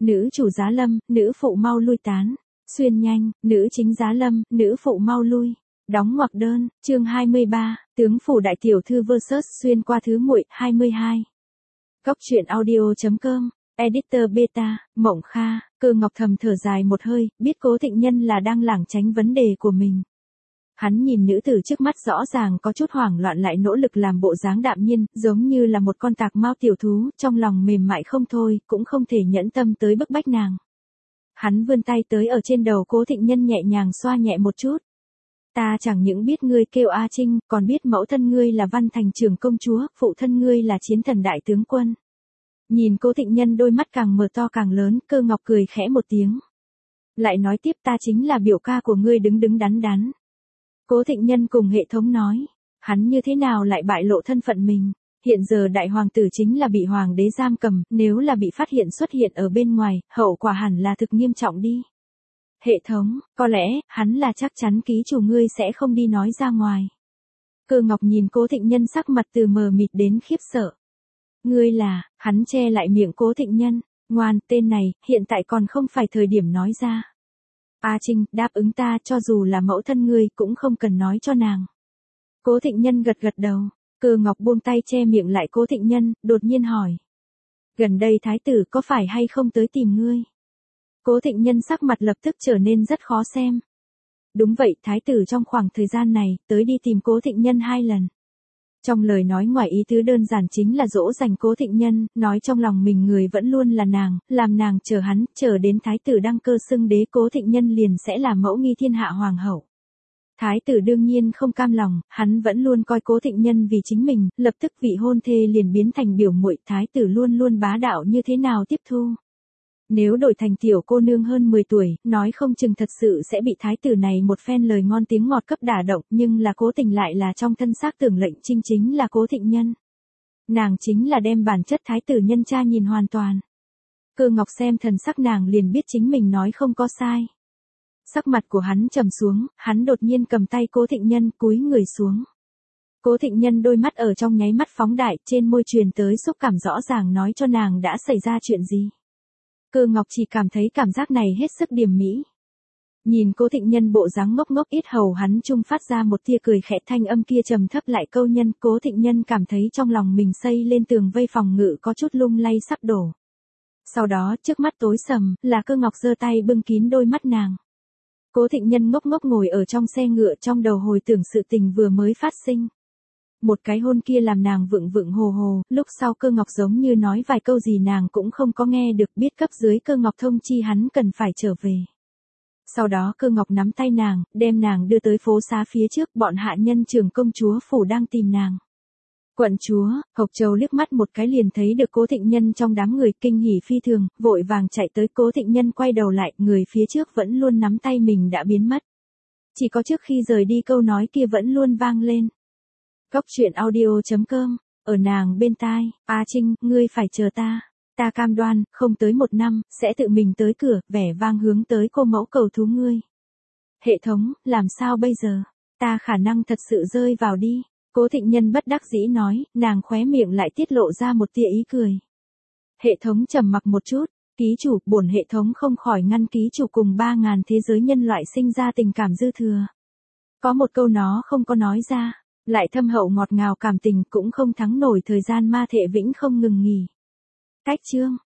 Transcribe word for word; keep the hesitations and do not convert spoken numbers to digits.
nữ chủ giá lâm, nữ phụ mau lui tán. Xuyên nhanh, nữ chính giá lâm, nữ phụ mau lui. Đóng ngoặc đơn, chương hai mươi ba, tướng phủ đại tiểu thư versus xuyên qua thứ muội, hai mươi hai. Góc truyện audio chấm com, editor beta, Mộng Kha, Cơ Ngọc thầm thở dài một hơi, biết Cố Thịnh Nhân là đang lảng tránh vấn đề của mình. Hắn nhìn nữ tử trước mắt rõ ràng có chút hoảng loạn lại nỗ lực làm bộ dáng đạm nhiên, giống như là một con tạc mao tiểu thú, trong lòng mềm mại không thôi, cũng không thể nhẫn tâm tới bức bách nàng. Hắn vươn tay tới ở trên đầu Cố Thịnh Nhân nhẹ nhàng xoa nhẹ một chút. Ta chẳng những biết ngươi kêu A Trinh, còn biết mẫu thân ngươi là Văn Thành trưởng công chúa, phụ thân ngươi là chiến thần đại tướng quân. Nhìn Cố Thịnh Nhân đôi mắt càng mở to càng lớn, Cơ Ngọc cười khẽ một tiếng. Lại nói tiếp ta chính là biểu ca của ngươi đứng đứng đắn đắn. Cố Thịnh Nhân cùng hệ thống nói, hắn như thế nào lại bại lộ thân phận mình. Hiện giờ đại hoàng tử chính là bị hoàng đế giam cầm, nếu là bị phát hiện xuất hiện ở bên ngoài, hậu quả hẳn là thực nghiêm trọng đi. Hệ thống, có lẽ, hắn là chắc chắn ký chủ ngươi sẽ không đi nói ra ngoài. Cơ Ngọc nhìn Cố Thịnh Nhân sắc mặt từ mờ mịt đến khiếp sợ. Ngươi là, hắn che lại miệng Cố Thịnh Nhân, ngoan, tên này, hiện tại còn không phải thời điểm nói ra. A Trinh, đáp ứng ta cho dù là mẫu thân ngươi cũng không cần nói cho nàng. Cố Thịnh Nhân gật gật đầu, Cơ Ngọc buông tay che miệng lại Cố Thịnh Nhân, đột nhiên hỏi. Gần đây thái tử có phải hay không tới tìm ngươi? Cố Thịnh Nhân sắc mặt lập tức trở nên rất khó xem. Đúng vậy, thái tử trong khoảng thời gian này, tới đi tìm Cố Thịnh Nhân hai lần. Trong lời nói ngoài ý tứ đơn giản chính là dỗ dành Cố Thịnh Nhân, nói trong lòng mình người vẫn luôn là nàng, làm nàng chờ hắn, chờ đến thái tử đăng cơ xưng đế Cố Thịnh Nhân liền sẽ là mẫu nghi thiên hạ hoàng hậu. Thái tử đương nhiên không cam lòng, hắn vẫn luôn coi Cố Thịnh Nhân vì chính mình, lập tức vị hôn thê liền biến thành biểu muội, thái tử luôn luôn bá đạo như thế nào tiếp thu. Nếu đổi thành tiểu cô nương hơn mười tuổi, nói không chừng thật sự sẽ bị thái tử này một phen lời ngon tiếng ngọt cấp đả động, nhưng là Cố Tình lại là trong thân xác tưởng lệnh chinh chính là Cố Thịnh Nhân. Nàng chính là đem bản chất thái tử nhân cha nhìn hoàn toàn. Cơ Ngọc xem thần sắc nàng liền biết chính mình nói không có sai. Sắc mặt của hắn trầm xuống, hắn đột nhiên cầm tay Cố Thịnh Nhân cúi người xuống. Cố Thịnh Nhân đôi mắt ở trong nháy mắt phóng đại, trên môi truyền tới xúc cảm rõ ràng nói cho nàng đã xảy ra chuyện gì. Cơ Ngọc chỉ cảm thấy cảm giác này hết sức điềm mỹ. Nhìn Cố Thịnh Nhân bộ dáng ngốc ngốc ít hầu hắn trung phát ra một tia cười khẽ, thanh âm kia trầm thấp lại câu nhân, Cố Thịnh Nhân cảm thấy trong lòng mình xây lên tường vây phòng ngự có chút lung lay sắp đổ. Sau đó trước mắt tối sầm, là Cơ Ngọc giơ tay bưng kín đôi mắt nàng. Cố Thịnh Nhân ngốc ngốc ngồi ở trong xe ngựa trong đầu hồi tưởng sự tình vừa mới phát sinh. Một cái hôn kia làm nàng vựng vựng hồ hồ, lúc sau Cơ Ngọc giống như nói vài câu gì nàng cũng không có nghe được, biết cấp dưới Cơ Ngọc thông chi hắn cần phải trở về. Sau đó Cơ Ngọc nắm tay nàng, đem nàng đưa tới phố xá phía trước, bọn hạ nhân trưởng công chúa phủ đang tìm nàng. Quận chúa, Hộc Châu liếc mắt một cái liền thấy được Cố Thịnh Nhân trong đám người, kinh hỉ phi thường, vội vàng chạy tới. Cố Thịnh Nhân quay đầu lại, người phía trước vẫn luôn nắm tay mình đã biến mất. Chỉ có trước khi rời đi câu nói kia vẫn luôn vang lên. Góc truyện audio chấm com, ở nàng bên tai, A Trinh, ngươi phải chờ ta. Ta cam đoan, không tới một năm, sẽ tự mình tới cửa, vẻ vang hướng tới cô mẫu cầu thú ngươi. Hệ thống, làm sao bây giờ? Ta khả năng thật sự rơi vào đi. Cố Thịnh Nhân bất đắc dĩ nói, nàng khóe miệng lại tiết lộ ra một tia ý cười. Hệ thống trầm mặc một chút, ký chủ, bổn hệ thống không khỏi ngăn ký chủ cùng ba ngàn thế giới nhân loại sinh ra tình cảm dư thừa. Có một câu nó không có nói ra. Lại thâm hậu ngọt ngào cảm tình cũng không thắng nổi thời gian ma thể vĩnh không ngừng nghỉ. Cách chương.